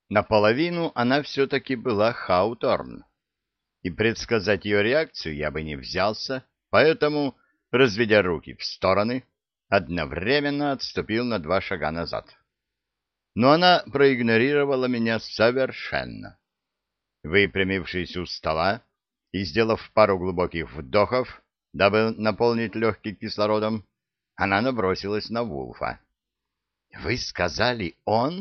Наполовину она все-таки была Хауторн, и предсказать ее реакцию я бы не взялся, поэтому, разведя руки в стороны, одновременно отступил на 2 шага назад. Но она проигнорировала меня совершенно. Выпрямившись у стола и сделав пару глубоких вдохов, дабы наполнить легкие кислородом, она набросилась на Вулфа. — Вы сказали он?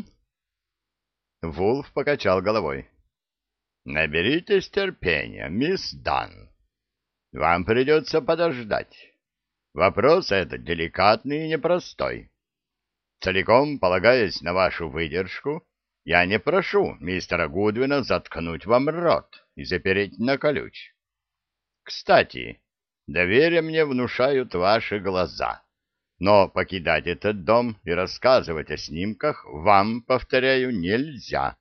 Вулф покачал головой. — Наберитесь терпения, мисс Дан. Вам придется подождать. Вопрос этот деликатный и непростой. Целиком полагаясь на вашу выдержку, я не прошу мистера Гудвина заткнуть вам рот и запереть на ключ. Кстати, доверие мне внушают ваши глаза, но покидать этот дом и рассказывать о снимках вам, повторяю, нельзя.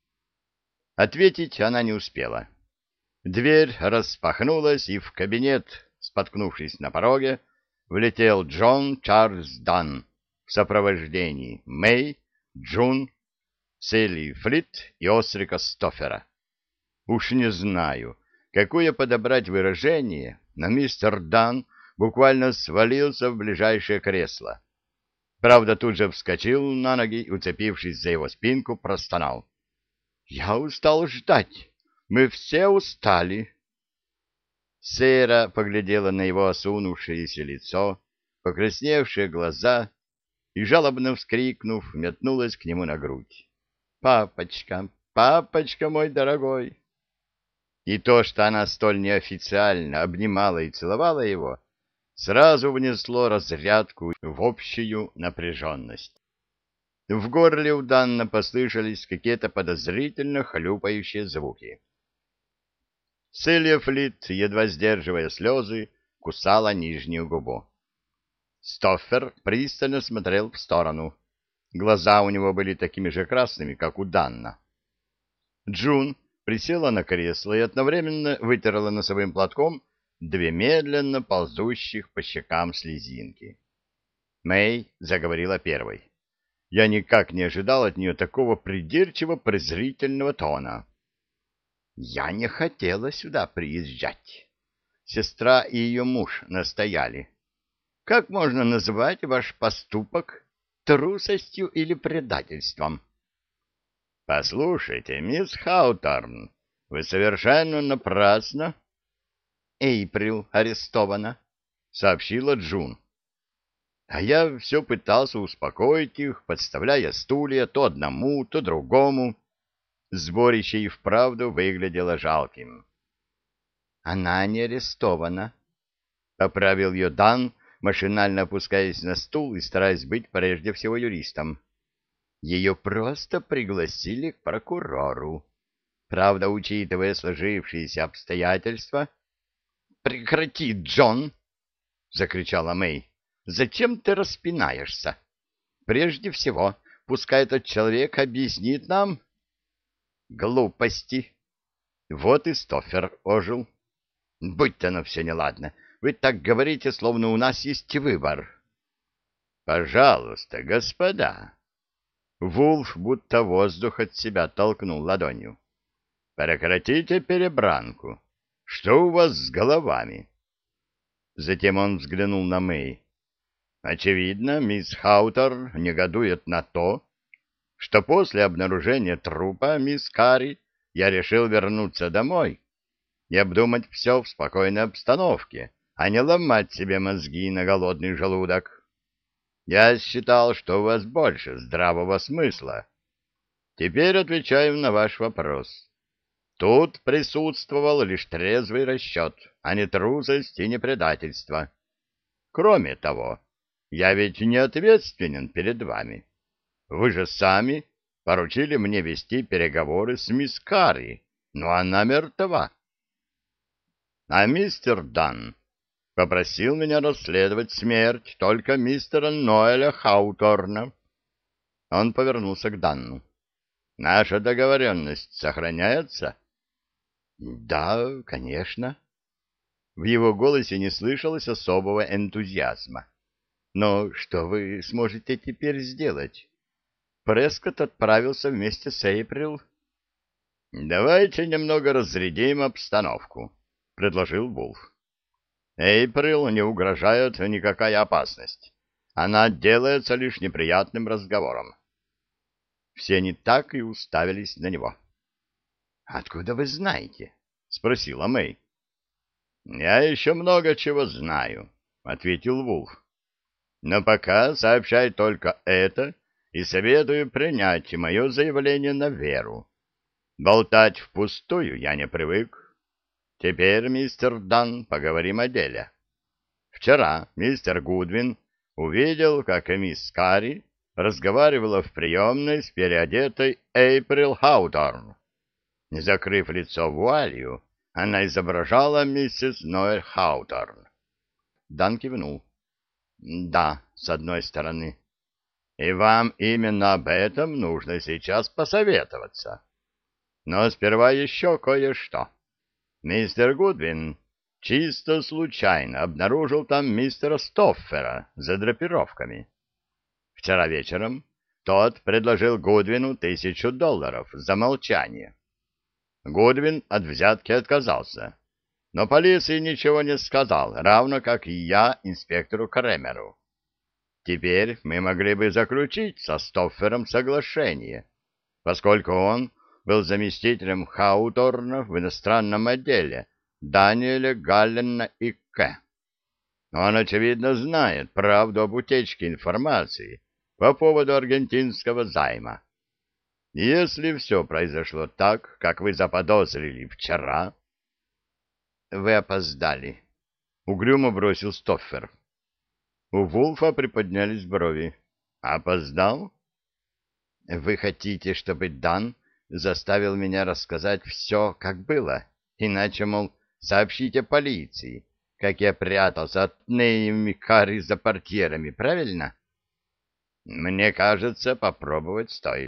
Ответить она не успела. Дверь распахнулась, и в кабинет, споткнувшись на пороге, влетел Джон Чарльз Дан в сопровождении Мэй, Джун, Селли Флит и Осрика Стоффера. Уж не знаю, какое подобрать выражение, но мистер Дан буквально свалился в ближайшее кресло. Правда, тут же вскочил на ноги и, уцепившись за его спинку, простонал. — Я устал ждать. Мы все устали. Сейра поглядела на его осунувшееся лицо, покрасневшие глаза и, жалобно вскрикнув, метнулась к нему на грудь. «Папочка, папочка мой дорогой!» И то, что она столь неофициально обнимала и целовала его, сразу внесло разрядку в общую напряженность. В горле у Данна послышались какие-то подозрительно хлюпающие звуки. Селия Флит, едва сдерживая слезы, кусала нижнюю губу. Стоффер пристально смотрел в сторону. Глаза у него были такими же красными, как у Данна. Джун присела на кресло и одновременно вытерла носовым платком 2 медленно ползущих по щекам слезинки. Мэй заговорила первой. Я никак не ожидал от нее такого придирчиво-презрительного тона. Я не хотела сюда приезжать. Сестра и ее муж настояли. Как можно назвать ваш поступок трусостью или предательством? — Послушайте, мисс Хауторн, вы совершенно напрасно... — Эйприл арестована, — сообщила Джун. А я все пытался успокоить их, подставляя стулья то одному, то другому. Сборище и вправду выглядело жалким. — Она не арестована, — поправил ее Дан, машинально опускаясь на стул и стараясь быть прежде всего юристом. Ее просто пригласили к прокурору. Правда, учитывая сложившиеся обстоятельства... — Прекрати, Джон! — закричала Мэй. — Зачем ты распинаешься? Прежде всего, пускай этот человек объяснит нам... Глупости. Вот и Стоффер ожил. Будь-то оно все неладно. Вы так говорите, словно у нас есть выбор. Пожалуйста, господа. Вулф будто воздух от себя толкнул ладонью. Прекратите перебранку. Что у вас с головами? Затем он взглянул на Мэй. Очевидно, мисс Хаутер негодует на то, что после обнаружения трупа мисс Карри я решил вернуться домой и обдумать все в спокойной обстановке, а не ломать себе мозги на голодный желудок. Я считал, что у вас больше здравого смысла. Теперь отвечаю на ваш вопрос. Тут присутствовал лишь трезвый расчет, а не трусость и не предательство. Кроме того, я ведь не ответственен перед вами. Вы же сами поручили мне вести переговоры с мисс Карри, но она мертва. А мистер Дан попросил меня расследовать смерть только мистера Ноэля Хауторна. Он повернулся к Данну. Наша договоренность сохраняется? Да, конечно. В его голосе не слышалось особого энтузиазма. Но что вы сможете теперь сделать? Прескотт отправился вместе с Эйприл. «Давайте немного разрядим обстановку», — предложил Вулф. «Эйприл не угрожает никакая опасность. Она отделается лишь неприятным разговором». Все они так и уставились на него. «Откуда вы знаете?» — спросила Мэй. «Я еще много чего знаю», — ответил Вулф. «Но пока сообщай только это и советую принять мое заявление на веру. Болтать впустую я не привык. Теперь, мистер Дан, поговорим о деле. Вчера мистер Гудвин увидел, как мисс Карри разговаривала в приемной с переодетой Эйприл Хауторн. Не закрыв лицо вуалью, она изображала миссис Ноэль Хауторн. Дан кивнул. Да, с одной стороны. И вам именно об этом нужно сейчас посоветоваться. Но сперва еще кое-что. Мистер Гудвин чисто случайно обнаружил там мистера Стоффера за драпировками. Вчера вечером тот предложил Гудвину $1000 за молчание. Гудвин от взятки отказался, но полиции ничего не сказал, равно как и я инспектору Кремеру. Теперь мы могли бы заключить со Стоффером соглашение, поскольку он был заместителем Хауторна в иностранном отделе Даниэля Галлена и К. Он, очевидно, знает правду об утечке информации по поводу аргентинского займа. Если все произошло так, как вы заподозрили вчера... — Вы опоздали, — угрюмо бросил Стоффер. У Вулфа приподнялись брови. — Опоздал? — Вы хотите, чтобы Дан заставил меня рассказать все, как было? Иначе, мол, сообщите полиции, как я прятался от Нейми Карри за портьерами, правильно? — Мне кажется, попробовать стоит.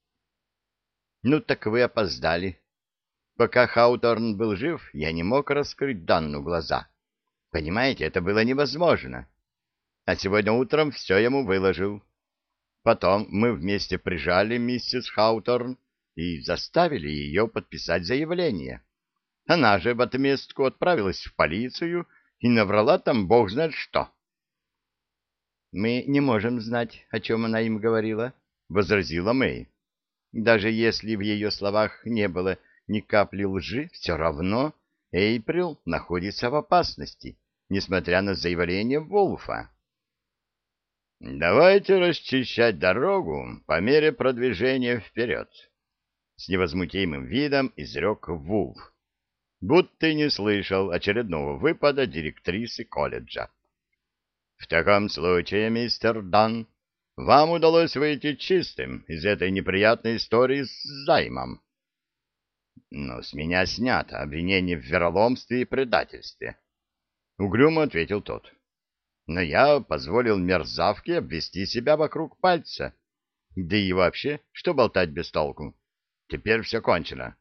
— Ну так вы опоздали. Пока Хауторн был жив, я не мог раскрыть Данну глаза. Понимаете, это было невозможно. А сегодня утром все ему выложил. Потом мы вместе прижали миссис Хауторн и заставили ее подписать заявление. Она же в отместку отправилась в полицию и наврала там бог знает что. — Мы не можем знать, о чем она им говорила, — возразила Мэй. Даже если в ее словах не было ни капли лжи, все равно Эйприл находится в опасности, несмотря на заявление Вулфа. «Давайте расчищать дорогу по мере продвижения вперед», — с невозмутимым видом изрек Вулф, будто и не слышал очередного выпада директрисы колледжа. «В таком случае, мистер Дан, вам удалось выйти чистым из этой неприятной истории с займом. Но с меня снято обвинение в вероломстве и предательстве», — угрюмо ответил тот. «Но я позволил мерзавке обвести себя вокруг пальца. Да и вообще, что болтать без толку? Теперь все кончено».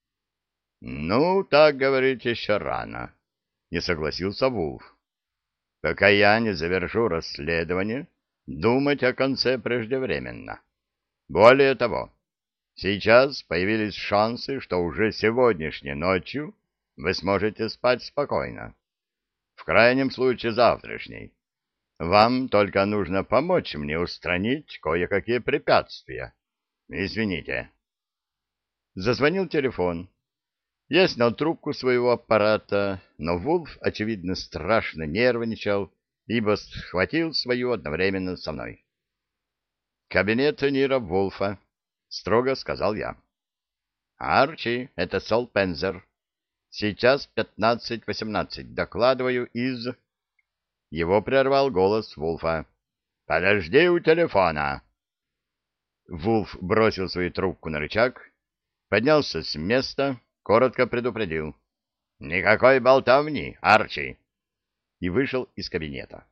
«Ну, так говорить еще рано», — не согласился Вулф. «Пока я не завершу расследование, думать о конце преждевременно. Более того, сейчас появились шансы, что уже сегодняшней ночью вы сможете спать спокойно. В крайнем случае завтрашней. Вам только нужно помочь мне устранить кое-какие препятствия. Извините». Зазвонил телефон. Я снял трубку своего аппарата, но Вулф, очевидно, страшно нервничал, ибо схватил свою одновременно со мной. «Кабинет Нира Вулфа», — строго сказал я. «Арчи, это Сол Пензер. Сейчас 15:18. Докладываю из...» Его прервал голос Вулфа. «Подожди у телефона!» Вулф бросил свою трубку на рычаг, поднялся с места, коротко предупредил. «Никакой болтовни, Арчи!» и вышел из кабинета.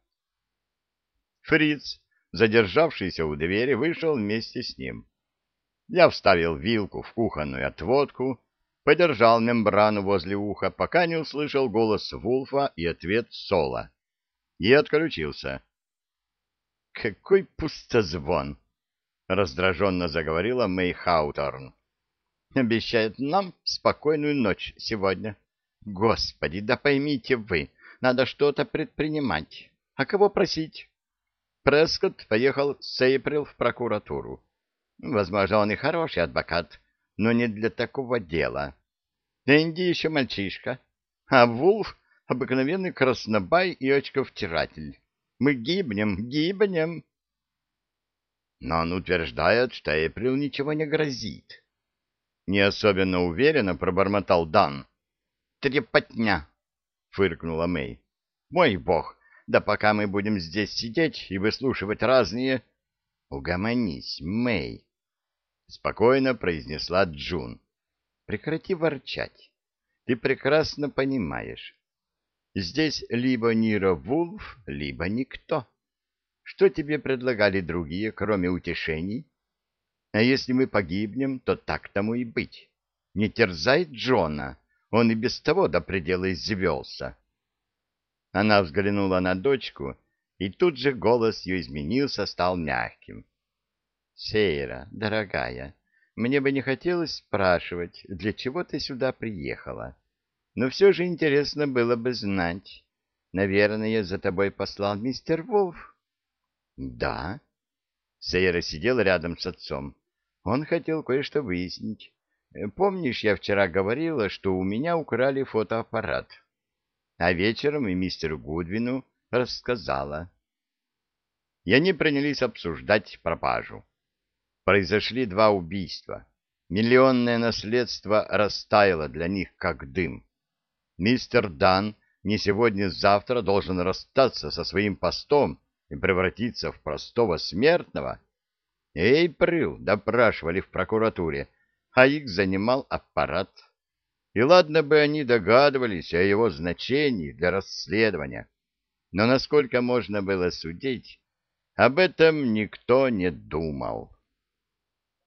Фриц, задержавшийся у двери, вышел вместе с ним. Я вставил вилку в кухонную отводку, подержал мембрану возле уха, пока не услышал голос Вулфа и ответ Сола, и отключился. «Какой пустозвон!» — раздраженно заговорила Мэй Хауторн. Обещает нам спокойную ночь сегодня. Господи, да поймите вы, надо что-то предпринимать. А кого просить? Прескотт поехал с Эйприл в прокуратуру. Возможно, он и хороший адвокат, но не для такого дела. Энди еще мальчишка, а Вулф — обыкновенный краснобай и очковтиратель. Мы гибнем, гибнем. Но он утверждает, что Эйприл ничего не грозит. Не особенно уверенно пробормотал Дан. «Трепотня!» — фыркнула Мэй. «Мой бог, да пока мы будем здесь сидеть и выслушивать разные...» «Угомонись, Мэй!» — спокойно произнесла Джун. «Прекрати ворчать. Ты прекрасно понимаешь. Здесь либо Ниро Вулф, либо никто. Что тебе предлагали другие, кроме утешений? А если мы погибнем, то так тому и быть. Не терзай Джона, он и без того до предела извелся». Она взглянула на дочку, и тут же голос ее изменился, стал мягким. «Сейра, дорогая, мне бы не хотелось спрашивать, для чего ты сюда приехала. Но все же интересно было бы знать. Наверное, за тобой послал мистер Вулф?» «Да». Сейра сидел рядом с отцом. Он хотел кое-что выяснить. Помнишь, я вчера говорила, что у меня украли фотоаппарат? А вечером и мистеру Гудвину рассказала. И они принялись обсуждать пропажу. Произошли два убийства. Миллионное наследство растаяло для них, как дым. Мистер Дан не сегодня-завтра должен расстаться со своим постом и превратиться в простого смертного. Эйприл допрашивали в прокуратуре, а их занимал аппарат. И ладно бы они догадывались о его значении для расследования, но, насколько можно было судить, об этом никто не думал.